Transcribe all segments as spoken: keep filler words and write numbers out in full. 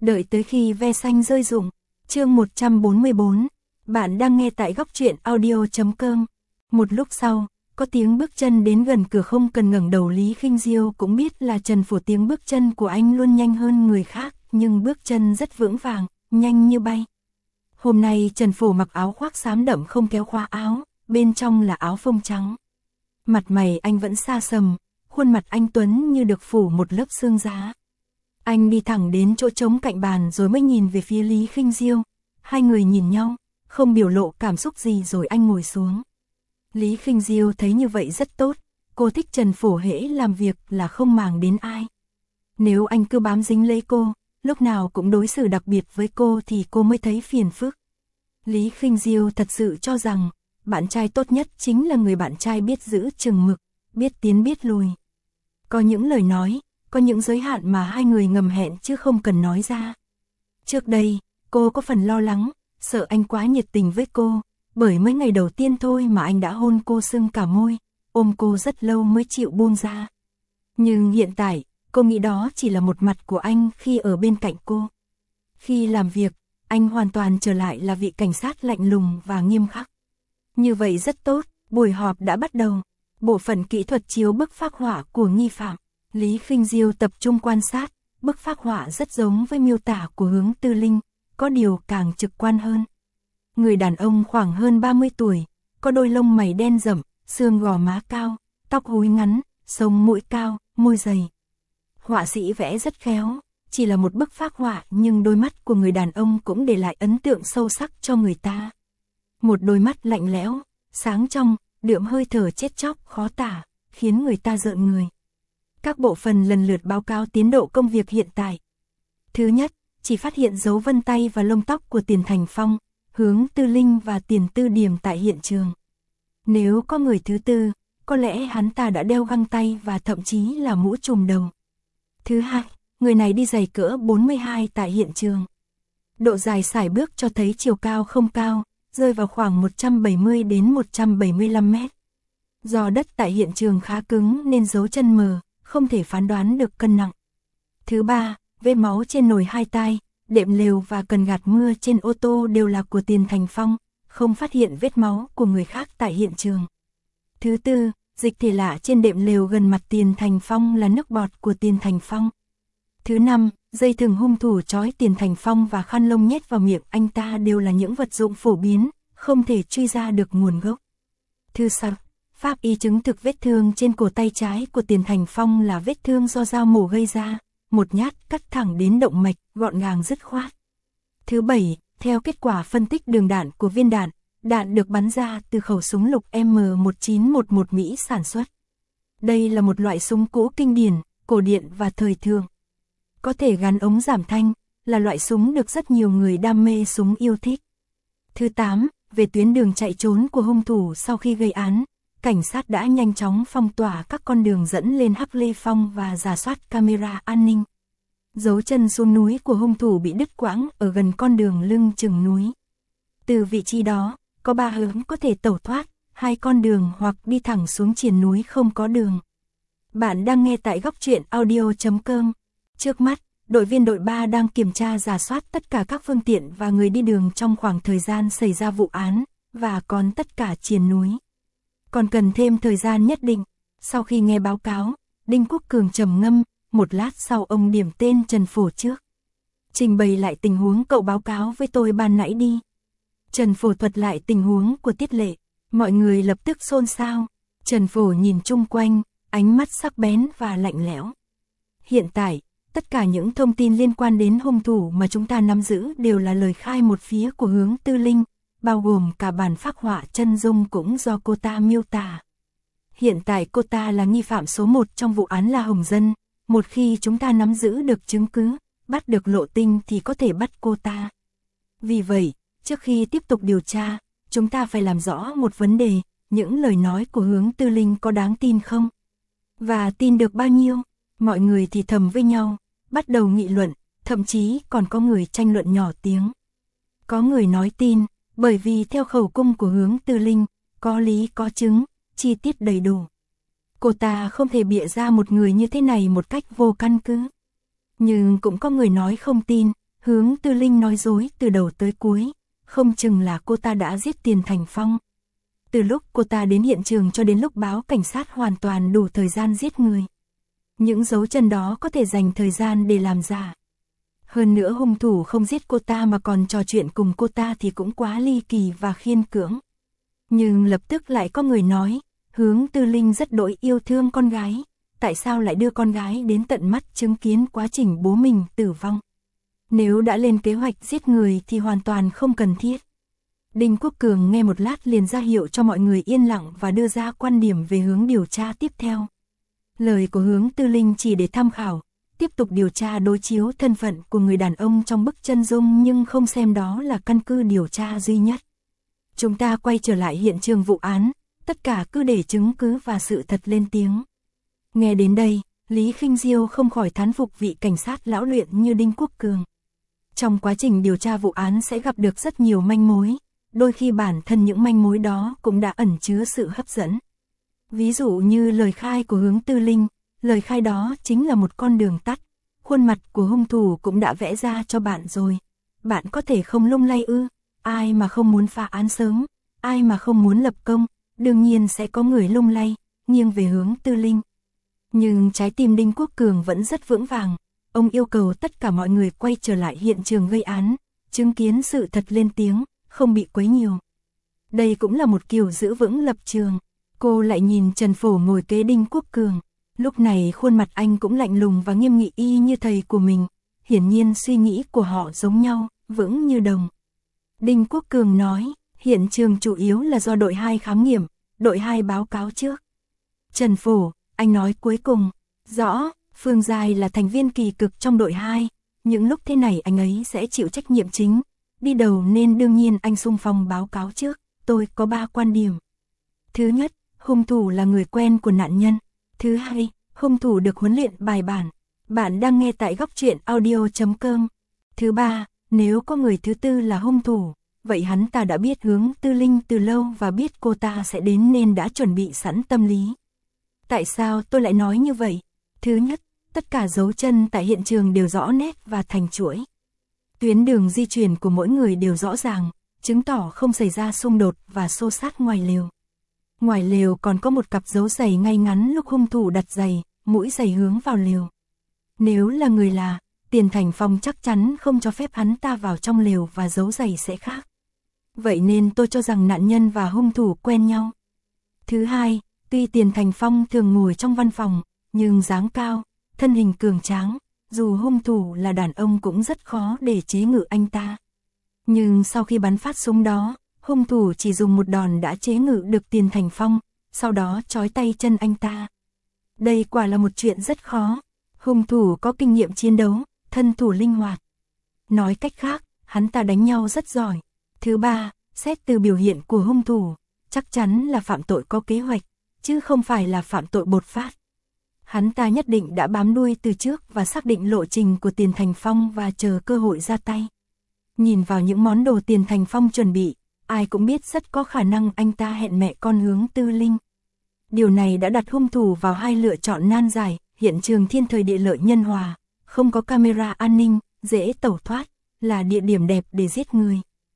Đợi tới khi ve xanh rơi rụng. Chương một trăm bốn mươi bốn. Bạn đang nghe tại góc truyện audio chấm com. Một lúc sau, có tiếng bước chân đến gần cửa, không cần ngẩng đầu Lý Khinh Diêu cũng biết là Trần Phổ. Tiếng bước chân của anh luôn nhanh hơn người khác, nhưng bước chân rất vững vàng, nhanh như bay. Hôm nay Trần Phổ mặc áo khoác xám đậm không kéo khóa áo, bên trong là áo phông trắng. Mặt mày anh vẫn xa sầm, khuôn mặt anh tuấn như được phủ một lớp sương giá. Anh đi thẳng đến chỗ trống cạnh bàn rồi mới nhìn về phía Lý Khinh Diêu. Hai người nhìn nhau, không biểu lộ cảm xúc gì rồi anh ngồi xuống. Lý Khinh Diêu thấy như vậy rất tốt, cô thích Trần Phổ hễ làm việc là không màng đến ai. Nếu anh cứ bám dính lấy cô, lúc nào cũng đối xử đặc biệt với cô thì cô mới thấy phiền phức. Lý Khinh Diêu thật sự cho rằng, bạn trai tốt nhất chính là người bạn trai biết giữ chừng mực, biết tiến biết lùi. Có những lời nói, có những giới hạn mà hai người ngầm hẹn chứ không cần nói ra. Trước đây, cô có phần lo lắng, sợ anh quá nhiệt tình với cô, bởi mấy ngày đầu tiên thôi mà anh đã hôn cô sưng cả môi, ôm cô rất lâu mới chịu buông ra. Nhưng hiện tại, cô nghĩ đó chỉ là một mặt của anh khi ở bên cạnh cô. Khi làm việc, anh hoàn toàn trở lại là vị cảnh sát lạnh lùng và nghiêm khắc. Như vậy rất tốt, buổi họp đã bắt đầu. Bộ phận kỹ thuật chiếu bức phác họa của nghi phạm. Lý Khinh Diêu tập trung quan sát, bức phác họa rất giống với miêu tả của Hướng Tư Linh, có điều càng trực quan hơn. Người đàn ông khoảng hơn ba mươi tuổi, có đôi lông mày đen rậm, xương gò má cao, tóc húi ngắn, sống mũi cao, môi dày. Họa sĩ vẽ rất khéo, chỉ là một bức phác họa nhưng đôi mắt của người đàn ông cũng để lại ấn tượng sâu sắc cho người ta. Một đôi mắt lạnh lẽo, sáng trong, đượm hơi thở chết chóc khó tả, khiến người ta rợn người. Các bộ phận lần lượt báo cáo tiến độ công việc hiện tại. Thứ nhất, chỉ phát hiện dấu vân tay và lông tóc của Tiền Thành Phong, Hướng Tư Linh và Tiền Tư Điểm tại hiện trường. Nếu có người thứ tư, có lẽ hắn ta đã đeo găng tay và thậm chí là mũ trùm đầu. Thứ hai, người này đi giày cỡ bốn mươi hai tại hiện trường. Độ dài sải bước cho thấy chiều cao không cao, rơi vào khoảng một trăm bảy mươi đến một trăm bảy mươi lăm mét. Do đất tại hiện trường khá cứng nên dấu chân mờ, không thể phán đoán được cân nặng. Thứ ba, vết máu trên nồi hai tai, đệm lều và cần gạt mưa trên ô tô đều là của Tiền Thành Phong, không phát hiện vết máu của người khác tại hiện trường. Thứ tư, dịch thể lạ trên đệm lều gần mặt Tiền Thành Phong là nước bọt của Tiền Thành Phong. Thứ năm, dây thừng hung thủ trói Tiền Thành Phong và khăn lông nhét vào miệng anh ta đều là những vật dụng phổ biến, không thể truy ra được nguồn gốc. Thứ sáu, pháp y chứng thực vết thương trên cổ tay trái của Tiền Thành Phong là vết thương do dao mổ gây ra, một nhát cắt thẳng đến động mạch, gọn gàng dứt khoát. Thứ bảy, theo kết quả phân tích đường đạn của viên đạn, đạn được bắn ra từ khẩu súng lục M một chín một một Mỹ sản xuất. Đây là một loại súng cũ kinh điển, cổ điển và thời thượng. Có thể gắn ống giảm thanh, là loại súng được rất nhiều người đam mê súng yêu thích. Thứ tám, về tuyến đường chạy trốn của hung thủ sau khi gây án, cảnh sát đã nhanh chóng phong tỏa các con đường dẫn lên Hắc Lê Phong và rà soát camera an ninh. Dấu chân xuống núi của hung thủ bị đứt quãng ở gần con đường lưng chừng núi. Từ vị trí đó, có ba hướng có thể tẩu thoát, hai con đường hoặc đi thẳng xuống triền núi không có đường. Bạn đang nghe tại góc truyện audio chấm com. Trước mắt, đội viên đội ba đang kiểm tra rà soát tất cả các phương tiện và người đi đường trong khoảng thời gian xảy ra vụ án, và còn tất cả triền núi. Còn cần thêm thời gian nhất định. Sau khi nghe báo cáo, Đinh Quốc Cường trầm ngâm, một lát sau ông điểm tên Trần Phổ trước. Trình bày lại tình huống cậu báo cáo với tôi ban nãy đi. Trần Phổ thuật lại tình huống của Tiết Lệ, mọi người lập tức xôn xao. Trần Phổ nhìn chung quanh, ánh mắt sắc bén và lạnh lẽo. Hiện tại, tất cả những thông tin liên quan đến hung thủ mà chúng ta nắm giữ đều là lời khai một phía của Hướng Tư Linh, bao gồm cả bản phác họa chân dung cũng do cô ta miêu tả. Hiện tại cô ta là nghi phạm số một trong vụ án La Hồng Dân, một khi chúng ta nắm giữ được chứng cứ, bắt được Lộ Tinh thì có thể bắt cô ta. Vì vậy, trước khi tiếp tục điều tra, chúng ta phải làm rõ một vấn đề, những lời nói của Hướng Tư Linh có đáng tin không? Và tin được bao nhiêu? Mọi người thì thầm với nhau, bắt đầu nghị luận, thậm chí còn có người tranh luận nhỏ tiếng. Có người nói tin, bởi vì theo khẩu cung của Hướng Tư Linh, có lý có chứng, chi tiết đầy đủ. Cô ta không thể bịa ra một người như thế này một cách vô căn cứ. Nhưng cũng có người nói không tin, Hướng Tư Linh nói dối từ đầu tới cuối, không chừng là cô ta đã giết Tiền Thành Phong. Từ lúc cô ta đến hiện trường cho đến lúc báo cảnh sát hoàn toàn đủ thời gian giết người. Những dấu chân đó có thể dành thời gian để làm giả. Hơn nữa hung thủ không giết cô ta mà còn trò chuyện cùng cô ta thì cũng quá ly kỳ và khiên cưỡng. Nhưng lập tức lại có người nói, Hướng Tư Linh rất đỗi yêu thương con gái, tại sao lại đưa con gái đến tận mắt chứng kiến quá trình bố mình tử vong. Nếu đã lên kế hoạch giết người thì hoàn toàn không cần thiết. Đinh Quốc Cường nghe một lát liền ra hiệu cho mọi người yên lặng và đưa ra quan điểm về hướng điều tra tiếp theo. Lời của Hướng Tư Linh chỉ để tham khảo, tiếp tục điều tra đối chiếu thân phận của người đàn ông trong bức chân dung nhưng không xem đó là căn cứ điều tra duy nhất. Chúng ta quay trở lại hiện trường vụ án, tất cả cứ để chứng cứ và sự thật lên tiếng. Nghe đến đây, Lý Khinh Diêu không khỏi thán phục vị cảnh sát lão luyện như Đinh Quốc Cường. Trong quá trình điều tra vụ án sẽ gặp được rất nhiều manh mối, đôi khi bản thân những manh mối đó cũng đã ẩn chứa sự hấp dẫn. Ví dụ như lời khai của Hướng Tư Linh, lời khai đó chính là một con đường tắt, khuôn mặt của hung thủ cũng đã vẽ ra cho bạn rồi. Bạn có thể không lung lay ư, ai mà không muốn phá án sớm, ai mà không muốn lập công, đương nhiên sẽ có người lung lay, nghiêng về Hướng Tư Linh. Nhưng trái tim Đinh Quốc Cường vẫn rất vững vàng, ông yêu cầu tất cả mọi người quay trở lại hiện trường gây án, chứng kiến sự thật lên tiếng, không bị quấy nhiều. Đây cũng là một kiểu giữ vững lập trường. Cô lại nhìn Trần Phổ ngồi kế Đinh Quốc Cường, lúc này khuôn mặt anh cũng lạnh lùng và nghiêm nghị y như thầy của mình, hiển nhiên suy nghĩ của họ giống nhau, vững như đồng. Đinh Quốc Cường nói, hiện trường chủ yếu là do đội hai khám nghiệm, đội hai báo cáo trước. Trần Phổ, anh nói cuối cùng, rõ, Phương Giai là thành viên kỳ cực trong đội hai, những lúc thế này anh ấy sẽ chịu trách nhiệm chính, đi đầu nên đương nhiên anh xung phong báo cáo trước, tôi có ba quan điểm. Thứ nhất, hung thủ là người quen của nạn nhân. Thứ hai, hung thủ được huấn luyện bài bản. Bạn đang nghe tại góc truyện audio chấm com. Thứ ba, nếu có người thứ tư là hung thủ, vậy hắn ta đã biết Hướng Tư Linh từ lâu và biết cô ta sẽ đến nên đã chuẩn bị sẵn tâm lý. Tại sao tôi lại nói như vậy? Thứ nhất, tất cả dấu chân tại hiện trường đều rõ nét và thành chuỗi. Tuyến đường di chuyển của mỗi người đều rõ ràng, chứng tỏ không xảy ra xung đột và xô xát ngoài lều. Ngoài lều còn có một cặp dấu giày ngay ngắn lúc hung thủ đặt giày, mũi giày hướng vào lều. Nếu là người lạ, Tiền Thành Phong chắc chắn không cho phép hắn ta vào trong lều và dấu giày sẽ khác. Vậy nên tôi cho rằng nạn nhân và hung thủ quen nhau. Thứ hai, tuy Tiền Thành Phong thường ngồi trong văn phòng, nhưng dáng cao, thân hình cường tráng, dù hung thủ là đàn ông cũng rất khó để chế ngự anh ta. Nhưng sau khi bắn phát súng đó, hung thủ chỉ dùng một đòn đã chế ngự được Tiền Thành Phong, sau đó trói tay chân anh ta. Đây quả là một chuyện rất khó. Hung thủ có kinh nghiệm chiến đấu, thân thủ linh hoạt. Nói cách khác, hắn ta đánh nhau rất giỏi. Thứ ba, xét từ biểu hiện của hung thủ, chắc chắn là phạm tội có kế hoạch, chứ không phải là phạm tội bột phát. Hắn ta nhất định đã bám đuôi từ trước và xác định lộ trình của Tiền Thành Phong và chờ cơ hội ra tay. Nhìn vào những món đồ Tiền Thành Phong chuẩn bị, ai cũng biết rất có khả năng anh ta hẹn mẹ con Hướng Tư Linh. Điều này đã đặt hung thủ vào hai lựa chọn nan giải, hiện trường thiên thời địa lợi nhân hòa, không có camera an ninh, dễ tẩu thoát, là địa điểm đẹp để giết người.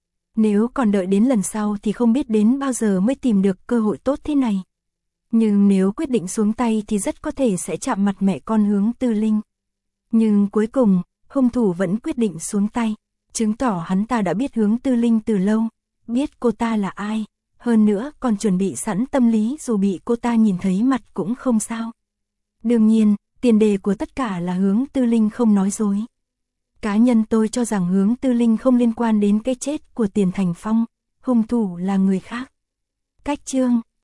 Nếu còn đợi đến lần sau thì không biết đến bao giờ mới tìm được cơ hội tốt thế này. Nhưng nếu quyết định xuống tay thì rất có thể sẽ chạm mặt mẹ con Hướng Tư Linh. Nhưng cuối cùng, hung thủ vẫn quyết định xuống tay, chứng tỏ hắn ta đã biết Hướng Tư Linh từ lâu, biết cô ta là ai, hơn nữa còn chuẩn bị sẵn tâm lý dù bị cô ta nhìn thấy mặt cũng không sao. Đương nhiên, tiền đề của tất cả là Hướng Tư Linh không nói dối. Cá nhân tôi cho rằng Hướng Tư Linh không liên quan đến cái chết của Tiền Thành Phong, hung thủ là người khác. Cách chương